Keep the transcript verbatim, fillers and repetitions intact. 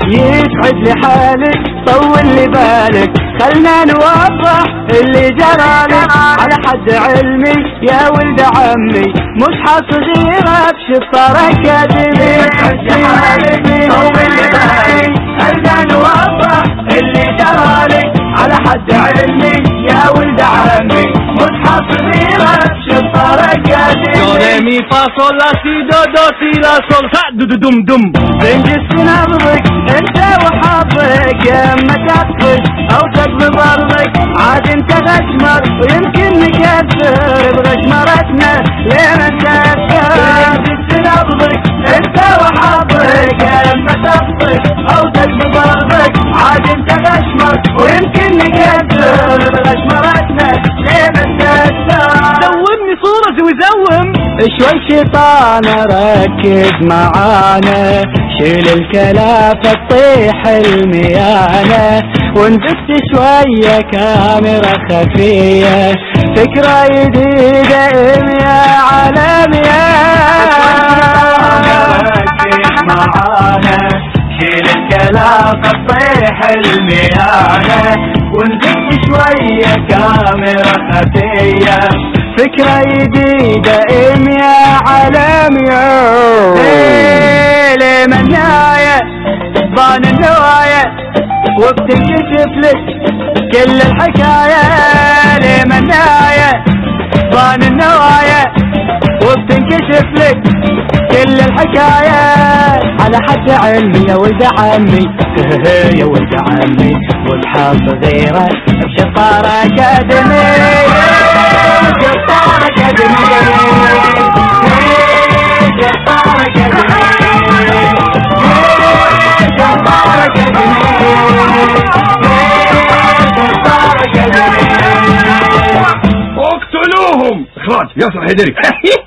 يسعد لي حالك طول لي بالك خلنا نوضح اللي جرالك على حد علمي يا ولد عمي مصحى صغيرة بشطار أكاديمي. يسعد لي حالك طول لي بالك خلنا نوضح اللي جرالك على حد علمي يا ولد عمي مصحى صغيرة بشطار أكاديمي. دو ري مي فا صول لا سي دو دو سي لا صول فا دو دو دم دم. بنجس نبضك انت وحظك يا اما تطفش او تقلب ارضك عاد انت غشمر ويمكن نكسر بغشمرتنا لين نكسر. بنجس نبضك انت وحظك يا اما تطفش او تقلب ارضك عاد انت غشمر ويمكن نكسر بغشمرتنا لين نكسر. زومني صورة وزوم شوي شيطان ركز معانا شيل الكلافة تطيح الميانة ونبت شوية كاميرا خفية فكرة جديدة يا عالم يا ركز معانا شيل الكلافة تطيح الميانة ونبت شوية كاميرا خفية فكرة جديدة ام يا عالم يا ليه من نهاية بان النوايا وبتنكشف لك كل الحكاية. ليه من نهاية بان النوايا وبتنكشف لك كل الحكاية على حد علمي يا ولد عمي يا ولد عمي مصحى صغيرة بشطارة أكاديمية. شطارة أكاديمية شطارة أكاديمية شطارة أكاديمية. اقتلوهم. اخراج ياسر حيدري.